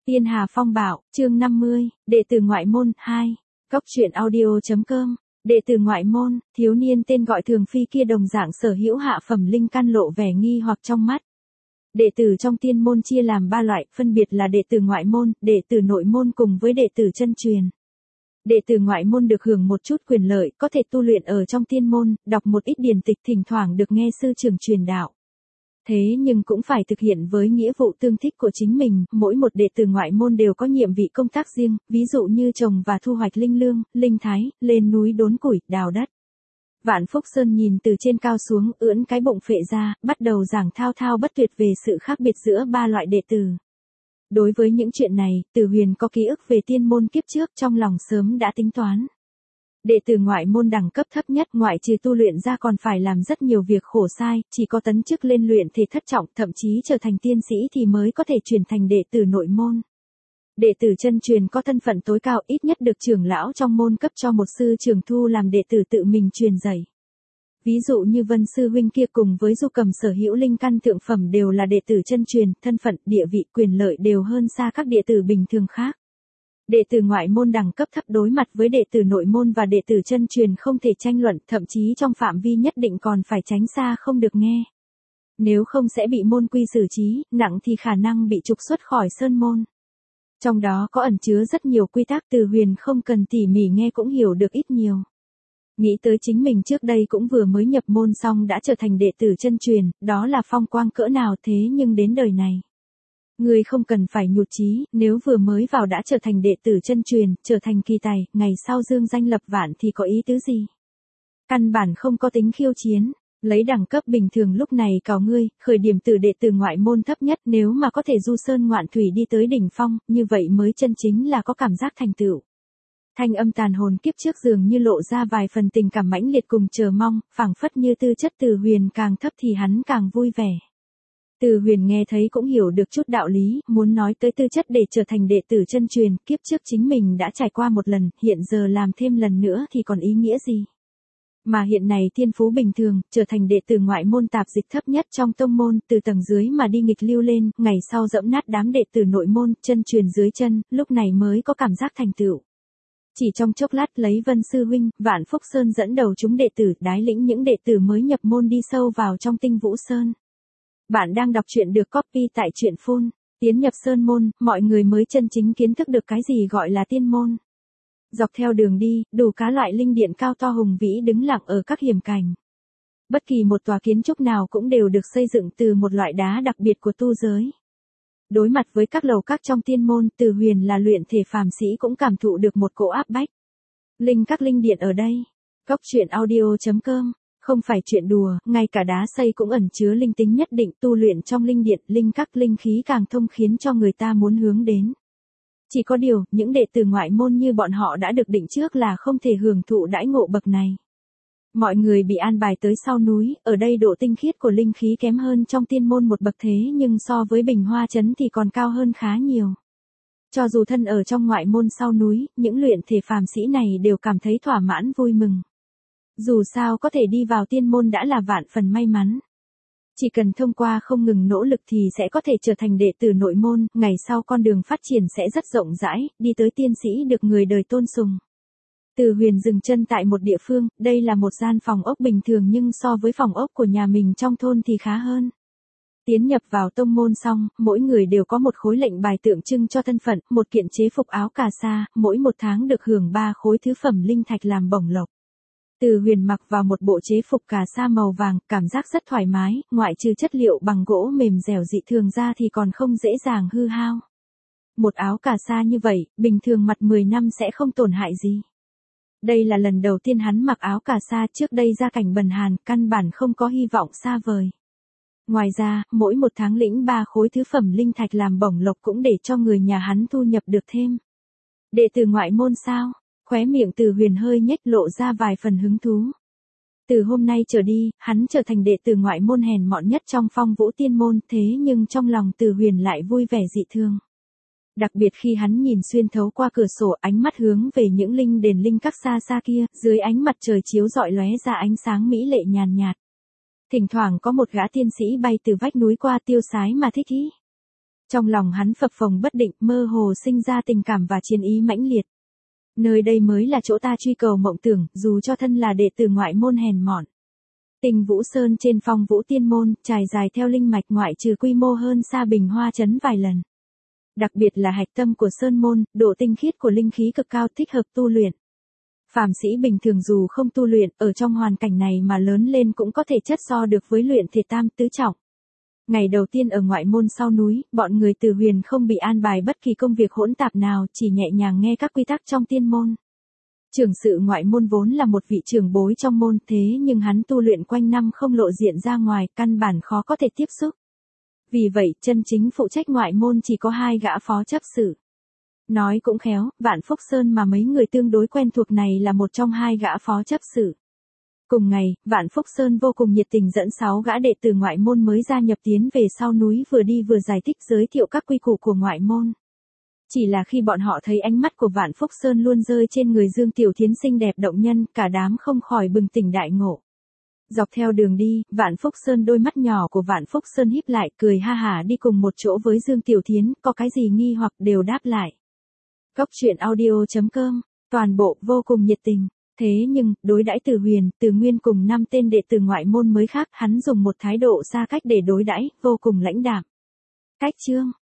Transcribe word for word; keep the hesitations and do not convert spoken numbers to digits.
Tiên Hà Phong Bảo, chương năm mươi, đệ tử ngoại môn, hai. Cốc truyện audio.com, đệ tử ngoại môn, thiếu niên tên gọi Thường Phi kia đồng dạng sở hữu hạ phẩm linh căn lộ vẻ nghi hoặc trong mắt. Đệ tử trong tiên môn chia làm ba loại, phân biệt là đệ tử ngoại môn, đệ tử nội môn cùng với đệ tử chân truyền. Đệ tử ngoại môn được hưởng một chút quyền lợi, có thể tu luyện ở trong tiên môn, đọc một ít điển tịch, thỉnh thoảng được nghe sư trưởng truyền đạo. Thế nhưng cũng phải thực hiện với nghĩa vụ tương thích của chính mình, mỗi một đệ tử ngoại môn đều có nhiệm vị công tác riêng, ví dụ như trồng và thu hoạch linh lương, linh thái, lên núi đốn củi, đào đất. Vạn Phúc Sơn nhìn từ trên cao xuống, ưỡn cái bụng phệ ra, bắt đầu giảng thao thao bất tuyệt về sự khác biệt giữa ba loại đệ tử. Đối với những chuyện này, Từ Huyền có ký ức về tiên môn kiếp trước, trong lòng sớm đã tính toán. Đệ tử ngoại môn đẳng cấp thấp nhất, ngoại trừ tu luyện ra còn phải làm rất nhiều việc khổ sai, chỉ có tấn chức lên luyện thể thất trọng, thậm chí trở thành tiên sĩ thì mới có thể chuyển thành đệ tử nội môn. Đệ tử chân truyền có thân phận tối cao, ít nhất được trưởng lão trong môn cấp cho một sư trưởng thu làm đệ tử tự mình truyền dạy. Ví dụ như Vân sư huynh kia cùng với Du Cầm sở hữu linh căn thượng phẩm đều là đệ tử chân truyền, thân phận, địa vị, quyền lợi đều hơn xa các đệ tử bình thường khác. Đệ tử ngoại môn đẳng cấp thấp đối mặt với đệ tử nội môn và đệ tử chân truyền không thể tranh luận, thậm chí trong phạm vi nhất định còn phải tránh xa không được nghe. Nếu không sẽ bị môn quy xử trí, nặng thì khả năng bị trục xuất khỏi sơn môn. Trong đó có ẩn chứa rất nhiều quy tắc Từ Huyền không cần tỉ mỉ nghe cũng hiểu được ít nhiều. Nghĩ tới chính mình trước đây cũng vừa mới nhập môn xong đã trở thành đệ tử chân truyền, đó là phong quang cỡ nào thế nhưng đến đời này. Người không cần phải nhụt chí, nếu vừa mới vào đã trở thành đệ tử chân truyền, trở thành kỳ tài, ngày sau dương danh lập vạn thì có ý tứ gì? Căn bản không có tính khiêu chiến, lấy đẳng cấp bình thường lúc này cào ngươi, khởi điểm từ đệ tử ngoại môn thấp nhất, nếu mà có thể du sơn ngoạn thủy đi tới đỉnh phong, như vậy mới chân chính là có cảm giác thành tựu. Thanh âm tàn hồn kiếp trước dường như lộ ra vài phần tình cảm mãnh liệt cùng chờ mong, phảng phất như tư chất Từ Huyền càng thấp thì hắn càng vui vẻ. Từ Huyền nghe thấy cũng hiểu được chút đạo lý, muốn nói tới tư chất để trở thành đệ tử chân truyền, kiếp trước chính mình đã trải qua một lần, hiện giờ làm thêm lần nữa thì còn ý nghĩa gì. Mà hiện này thiên phú bình thường, trở thành đệ tử ngoại môn tạp dịch thấp nhất trong tông môn, từ tầng dưới mà đi nghịch lưu lên, ngày sau dẫm nát đám đệ tử nội môn, chân truyền dưới chân, lúc này mới có cảm giác thành tựu. Chỉ trong chốc lát lấy Vân sư huynh, Vạn Phúc Sơn dẫn đầu chúng đệ tử, đái lĩnh những đệ tử mới nhập môn đi sâu vào trong Tinh Vũ Sơn. Bạn đang đọc truyện được copy tại truyện phun, tiến nhập sơn môn, mọi người mới chân chính kiến thức được cái gì gọi là tiên môn. Dọc theo đường đi, đủ cá loại linh điện cao to hùng vĩ đứng lặng ở các hiểm cảnh. Bất kỳ một tòa kiến trúc nào cũng đều được xây dựng từ một loại đá đặc biệt của tu giới. Đối mặt với các lầu các trong tiên môn, Từ Huyền là luyện thể phàm sĩ cũng cảm thụ được một cỗ áp bách. Linh các linh điện ở đây. Cốc truyện audio.com, không phải chuyện đùa, ngay cả đá xây cũng ẩn chứa linh tính nhất định, tu luyện trong linh điện, linh các linh khí càng thông khiến cho người ta muốn hướng đến. Chỉ có điều, những đệ tử ngoại môn như bọn họ đã được định trước là không thể hưởng thụ đãi ngộ bậc này. Mọi người bị an bài tới sau núi, ở đây độ tinh khiết của linh khí kém hơn trong tiên môn một bậc thế nhưng so với Bình Hoa Trấn thì còn cao hơn khá nhiều. Cho dù thân ở trong ngoại môn sau núi, những luyện thể phàm sĩ này đều cảm thấy thỏa mãn vui mừng. Dù sao có thể đi vào tiên môn đã là vạn phần may mắn. Chỉ cần thông qua không ngừng nỗ lực thì sẽ có thể trở thành đệ tử nội môn, ngày sau con đường phát triển sẽ rất rộng rãi, đi tới tiên sĩ được người đời tôn sùng. Từ Huyền dừng chân tại một địa phương, đây là một gian phòng ốc bình thường nhưng so với phòng ốc của nhà mình trong thôn thì khá hơn. Tiến nhập vào tông môn xong, mỗi người đều có một khối lệnh bài tượng trưng cho thân phận, một kiện chế phục áo cà sa, mỗi một tháng được hưởng ba khối thứ phẩm linh thạch làm bổng lộc. Từ Huyền mặc vào một bộ chế phục cà sa màu vàng, cảm giác rất thoải mái, ngoại trừ chất liệu bằng gỗ mềm dẻo dị thường ra thì còn không dễ dàng hư hao. Một áo cà sa như vậy, bình thường mặt mười năm sẽ không tổn hại gì. Đây là lần đầu tiên hắn mặc áo cà sa, trước đây gia cảnh bần hàn, căn bản không có hy vọng xa vời. Ngoài ra, mỗi một tháng lĩnh ba khối thứ phẩm linh thạch làm bổng lộc cũng để cho người nhà hắn thu nhập được thêm. Đệ tử ngoại môn sao? Khóe miệng Từ Huyền hơi nhếch lộ ra vài phần hứng thú. Từ hôm nay trở đi, hắn trở thành đệ tử ngoại môn hèn mọn nhất trong Phong Vũ tiên môn, thế nhưng trong lòng Từ Huyền lại vui vẻ dị thường. Đặc biệt khi hắn nhìn xuyên thấu qua cửa sổ, ánh mắt hướng về những linh đền linh các xa xa kia, dưới ánh mặt trời chiếu rọi lóe ra ánh sáng mỹ lệ nhàn nhạt. Thỉnh thoảng có một gã tiên sĩ bay từ vách núi qua tiêu sái mà thích ý. Trong lòng hắn phập phồng bất định, mơ hồ sinh ra tình cảm và chiến ý mãnh liệt. Nơi đây mới là chỗ ta truy cầu mộng tưởng, dù cho thân là đệ tử ngoại môn hèn mọn. Tinh Vũ Sơn trên Phong Vũ Tiên Môn, trải dài theo linh mạch ngoại trừ quy mô hơn xa Bình Hoa Trấn vài lần. Đặc biệt là hạch tâm của Sơn Môn, độ tinh khiết của linh khí cực cao thích hợp tu luyện. Phàm sĩ bình thường dù không tu luyện, ở trong hoàn cảnh này mà lớn lên cũng có thể chất so được với luyện thể tam tứ trọng. Ngày đầu tiên ở ngoại môn sau núi, bọn người Từ Huyền không bị an bài bất kỳ công việc hỗn tạp nào, chỉ nhẹ nhàng nghe các quy tắc trong tiên môn. Trưởng sự ngoại môn vốn là một vị trưởng bối trong môn, thế nhưng hắn tu luyện quanh năm không lộ diện ra ngoài, căn bản khó có thể tiếp xúc. Vì vậy, chân chính phụ trách ngoại môn chỉ có hai gã phó chấp sự. Nói cũng khéo, Vạn Phúc Sơn mà mấy người tương đối quen thuộc này là một trong hai gã phó chấp sự. Cùng ngày, Vạn Phúc Sơn vô cùng nhiệt tình dẫn sáu gã đệ tử ngoại môn mới gia nhập tiến về sau núi, vừa đi vừa giải thích giới thiệu các quy củ của ngoại môn. Chỉ là khi bọn họ thấy ánh mắt của Vạn Phúc Sơn luôn rơi trên người Dương Tiểu Thiến xinh đẹp động nhân, cả đám không khỏi bừng tỉnh đại ngộ. Dọc theo đường đi, Vạn Phúc Sơn đôi mắt nhỏ của Vạn Phúc Sơn híp lại, cười ha hả đi cùng một chỗ với Dương Tiểu Thiến, có cái gì nghi hoặc đều đáp lại. Cốc truyện audio chấm com, toàn bộ vô cùng nhiệt tình. Thế nhưng, đối đãi Từ Huyền, Từ Nguyên cùng năm tên đệ tử ngoại môn mới khác, hắn dùng một thái độ xa cách để đối đãi, vô cùng lãnh đạm. Cách chương